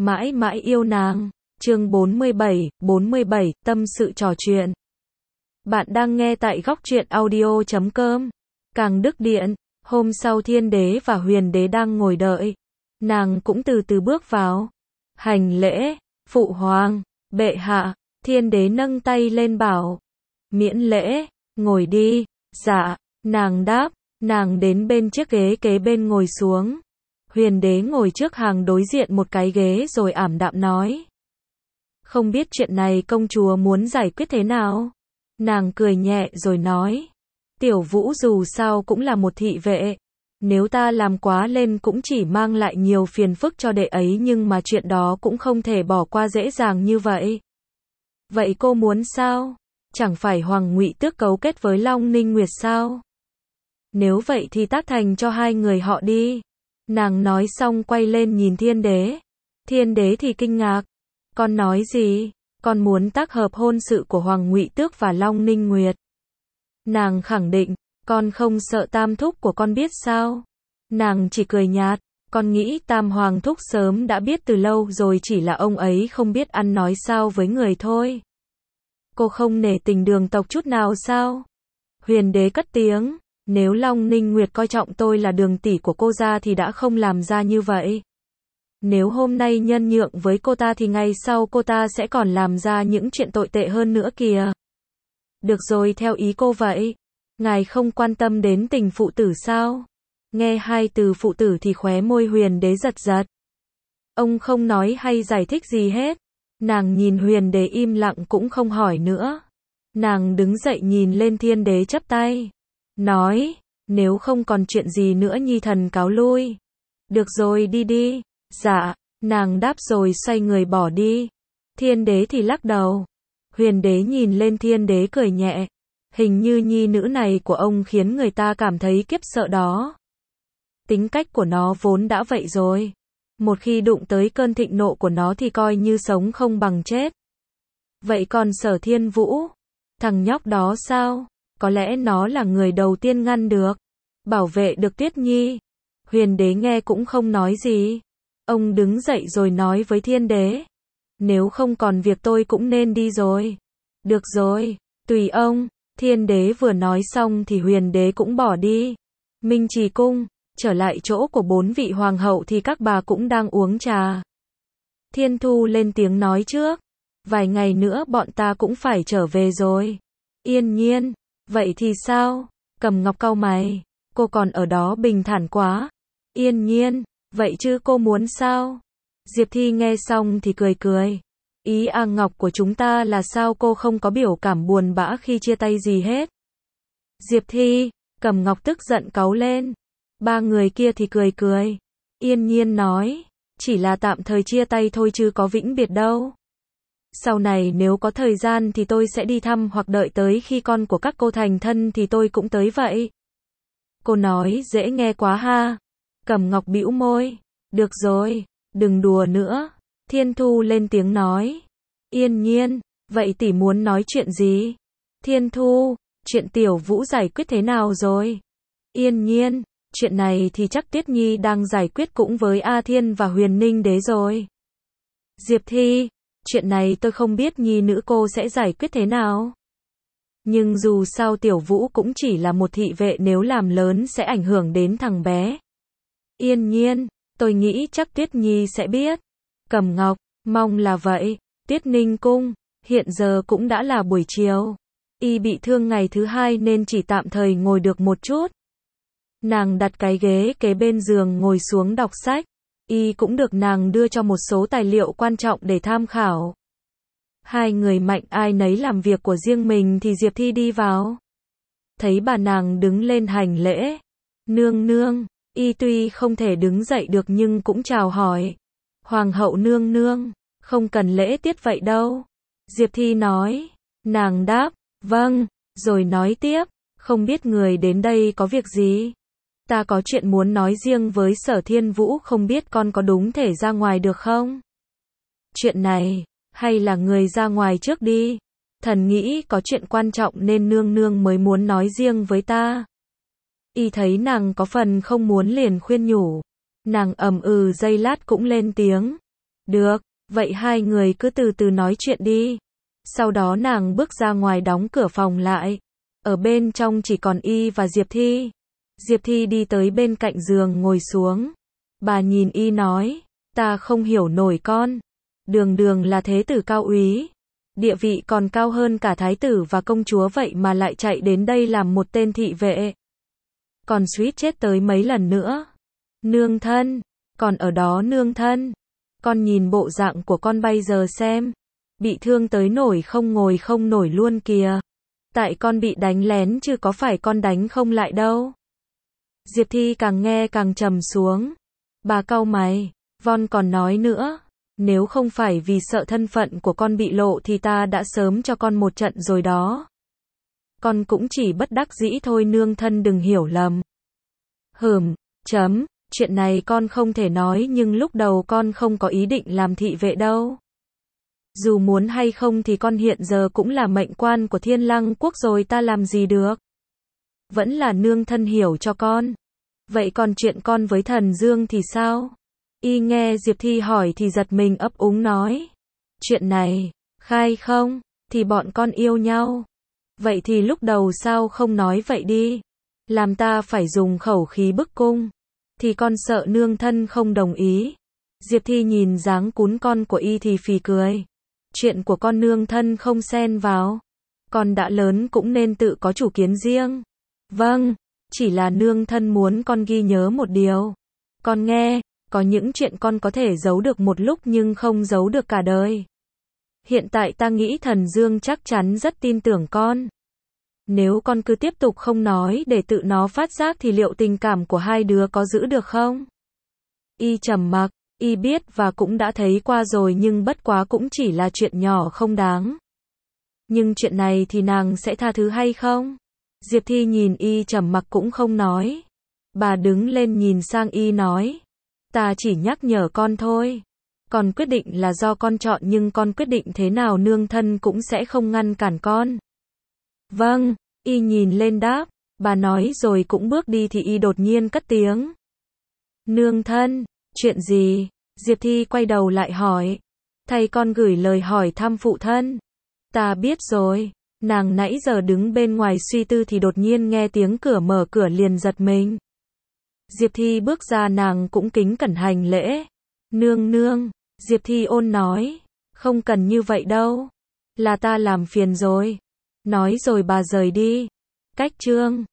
mãi mãi yêu nàng. Chương 47, tâm sự trò chuyện. Bạn đang nghe tại góc truyện audio.com. Càng Đức Điện, hôm sau Thiên Đế và Huyền Đế đang ngồi đợi. Nàng cũng từ từ bước vào. Hành lễ, phụ hoàng, bệ hạ. Thiên Đế nâng tay lên bảo. Miễn lễ, ngồi đi. Dạ, nàng đáp. Nàng đến bên chiếc ghế kế bên ngồi xuống. Huyền Đế ngồi trước hàng đối diện một cái ghế rồi ảm đạm nói. Không biết chuyện này công chúa muốn giải quyết thế nào? Nàng cười nhẹ rồi nói. Tiểu Vũ dù sao cũng là một thị vệ. Nếu ta làm quá lên cũng chỉ mang lại nhiều phiền phức cho đệ ấy, nhưng mà chuyện đó cũng không thể bỏ qua dễ dàng như vậy. Vậy cô muốn sao? Chẳng phải Hoàng Ngụy Tước cấu kết với Long Ninh Nguyệt sao? Nếu vậy thì tác thành cho hai người họ đi. Nàng nói xong quay lên nhìn Thiên Đế. Thiên Đế thì kinh ngạc. Con nói gì? Con muốn tác hợp hôn sự của Hoàng Ngụy Tước và Long Ninh Nguyệt. Nàng khẳng định, con không sợ Tam Thúc của con biết sao? Nàng chỉ cười nhạt, con nghĩ Tam Hoàng Thúc sớm đã biết từ lâu rồi, chỉ là ông ấy không biết ăn nói sao với người thôi. Cô không nể tình Đường tộc chút nào sao? Huyền Đế cất tiếng, nếu Long Ninh Nguyệt coi trọng tôi là Đường tỷ của cô ra thì đã không làm ra như vậy. Nếu hôm nay nhân nhượng với cô ta thì ngày sau cô ta sẽ còn làm ra những chuyện tồi tệ hơn nữa kìa. Được rồi, theo ý cô vậy. Ngài không quan tâm đến tình phụ tử sao? Nghe hai từ phụ tử thì khóe môi Huyền Đế giật giật. Ông không nói hay giải thích gì hết. Nàng nhìn Huyền Đế im lặng cũng không hỏi nữa. Nàng đứng dậy nhìn lên Thiên Đế chắp tay. Nói, nếu không còn chuyện gì nữa nhi thần cáo lui. Được rồi, đi đi. Dạ, nàng đáp rồi xoay người bỏ đi. Thiên Đế thì lắc đầu. Huyền Đế nhìn lên Thiên Đế cười nhẹ. Hình như nhi nữ này của ông khiến người ta cảm thấy kiếp sợ đó. Tính cách của nó vốn đã vậy rồi. Một khi đụng tới cơn thịnh nộ của nó thì coi như sống không bằng chết. Vậy còn Sở Thiên Vũ? Thằng nhóc đó sao? Có lẽ nó là người đầu tiên ngăn được, bảo vệ được Tuyết Nhi. Huyền Đế nghe cũng không nói gì. Ông đứng dậy rồi nói với Thiên Đế. Nếu không còn việc tôi cũng nên đi rồi. Được rồi, tùy ông. Thiên Đế vừa nói xong thì Huyền Đế cũng bỏ đi. Minh Trì Cung, trở lại chỗ của 4 vị hoàng hậu thì các bà cũng đang uống trà. Thiên Thu lên tiếng nói trước. Vài ngày nữa bọn ta cũng phải trở về rồi. Yên Nhiên, vậy thì sao? Cầm Ngọc cau mày. Cô còn ở đó bình thản quá. Yên Nhiên, vậy chứ cô muốn sao? Diệp Thi nghe xong thì cười cười. Ý Ngọc của chúng ta là sao? Cô không có biểu cảm buồn bã khi chia tay gì hết. Diệp Thi, Cầm Ngọc tức giận cáu lên. Ba người kia thì cười cười. Yên Nhiên nói, chỉ là tạm thời chia tay thôi chứ có vĩnh biệt đâu. Sau này nếu có thời gian thì tôi sẽ đi thăm, hoặc đợi tới khi con của các cô thành thân thì tôi cũng tới vậy. Cô nói dễ nghe quá ha. Cầm Ngọc bĩu môi. Được rồi, đừng đùa nữa. Thiên Thu lên tiếng nói. Yên Nhiên, vậy tỷ muốn nói chuyện gì? Thiên Thu, chuyện Tiểu Vũ giải quyết thế nào rồi? Yên Nhiên, chuyện này thì chắc Tuyết Nhi đang giải quyết cũng với A Thiên và Huyền Ninh Đế rồi. Diệp Thi, chuyện này tôi không biết nhi nữ cô sẽ giải quyết thế nào. Nhưng dù sao Tiểu Vũ cũng chỉ là một thị vệ, nếu làm lớn sẽ ảnh hưởng đến thằng bé. Yên Nhiên, tôi nghĩ chắc Tuyết Nhi sẽ biết. Cầm Ngọc, mong là vậy. Tuyết Ninh Cung, hiện giờ cũng đã là buổi chiều. Y bị thương ngày thứ 2 nên chỉ tạm thời ngồi được một chút. Nàng đặt cái ghế kế bên giường ngồi xuống đọc sách. Y cũng được nàng đưa cho một số tài liệu quan trọng để tham khảo. Hai người mạnh ai nấy làm việc của riêng mình thì Diệp Thi đi vào. Thấy bà nàng đứng lên hành lễ. Nương nương, Y tuy không thể đứng dậy được nhưng cũng chào hỏi. Hoàng hậu nương nương, không cần lễ tiết vậy đâu. Diệp Thi nói. Nàng đáp, vâng, rồi nói tiếp, không biết người đến đây có việc gì? Ta có chuyện muốn nói riêng với Sở Thiên Vũ, không biết con có đúng thể ra ngoài được không? Chuyện này, hay là người ra ngoài trước đi. Thần nghĩ có chuyện quan trọng nên nương nương mới muốn nói riêng với ta. Y thấy nàng có phần không muốn liền khuyên nhủ. Nàng ầm giây lát cũng lên tiếng. Được, vậy hai người cứ từ từ nói chuyện đi. Sau đó nàng bước ra ngoài đóng cửa phòng lại. Ở bên trong chỉ còn Y và Diệp Thi. Diệp Thi đi tới bên cạnh giường ngồi xuống. Bà nhìn Y nói, ta không hiểu nổi con. Đường đường là thế tử cao úy. Địa vị còn cao hơn cả thái tử và công chúa vậy mà lại chạy đến đây làm một tên thị vệ. Còn suýt chết tới mấy lần nữa. Nương thân, còn ở đó nương thân. Con nhìn bộ dạng của con bây giờ xem. Bị thương tới nổi không ngồi không nổi luôn kìa. Tại con bị đánh lén chứ có phải con đánh không lại đâu. Diệp Thi càng nghe càng trầm xuống. Bà cau mày, Von còn nói nữa. Nếu không phải vì sợ thân phận của con bị lộ thì ta đã sớm cho con một trận rồi đó. Con cũng chỉ bất đắc dĩ thôi nương thân đừng hiểu lầm. Chuyện này con không thể nói nhưng lúc đầu con không có ý định làm thị vệ đâu. Dù muốn hay không thì con hiện giờ cũng là mệnh quan của Thiên Lăng quốc rồi ta làm gì được. Vẫn là nương thân hiểu cho con. Vậy còn chuyện con với Thần Dương thì sao? Y nghe Diệp Thi hỏi thì giật mình ấp úng nói. Chuyện này, khai không, thì bọn con yêu nhau. Vậy thì lúc đầu sao không nói vậy đi? Làm ta phải dùng khẩu khí bức cung. Thì con sợ nương thân không đồng ý. Diệp Thi nhìn dáng cún con của Y thì phì cười. Chuyện của con nương thân không xen vào. Con đã lớn cũng nên tự có chủ kiến riêng. Vâng, chỉ là nương thân muốn con ghi nhớ một điều. Con nghe, có những chuyện con có thể giấu được một lúc nhưng không giấu được cả đời. Hiện tại ta nghĩ Thần Dương chắc chắn rất tin tưởng con. Nếu con cứ tiếp tục không nói để tự nó phát giác thì liệu tình cảm của hai đứa có giữ được không? Y trầm mặc, Y biết và cũng đã thấy qua rồi nhưng bất quá cũng chỉ là chuyện nhỏ không đáng. Nhưng chuyện này thì nàng sẽ tha thứ hay không? Diệp Thi nhìn Y trầm mặc cũng không nói. Bà đứng lên nhìn sang Y nói. Ta chỉ nhắc nhở con thôi. Con quyết định là do con chọn nhưng con quyết định thế nào nương thân cũng sẽ không ngăn cản con. Vâng, Y nhìn lên đáp. Bà nói rồi cũng bước đi thì Y đột nhiên cất tiếng. Nương thân, chuyện gì? Diệp Thi quay đầu lại hỏi. Thầy con gửi lời hỏi thăm phụ thân. Ta biết rồi. Nàng nãy giờ đứng bên ngoài suy tư thì đột nhiên nghe tiếng cửa mở cửa liền giật mình. Diệp Thi bước ra nàng cũng kính cẩn hành lễ. Nương nương, Diệp Thi ôn nói. Không cần như vậy đâu. Là ta làm phiền rồi. Nói rồi bà rời đi. Cách chương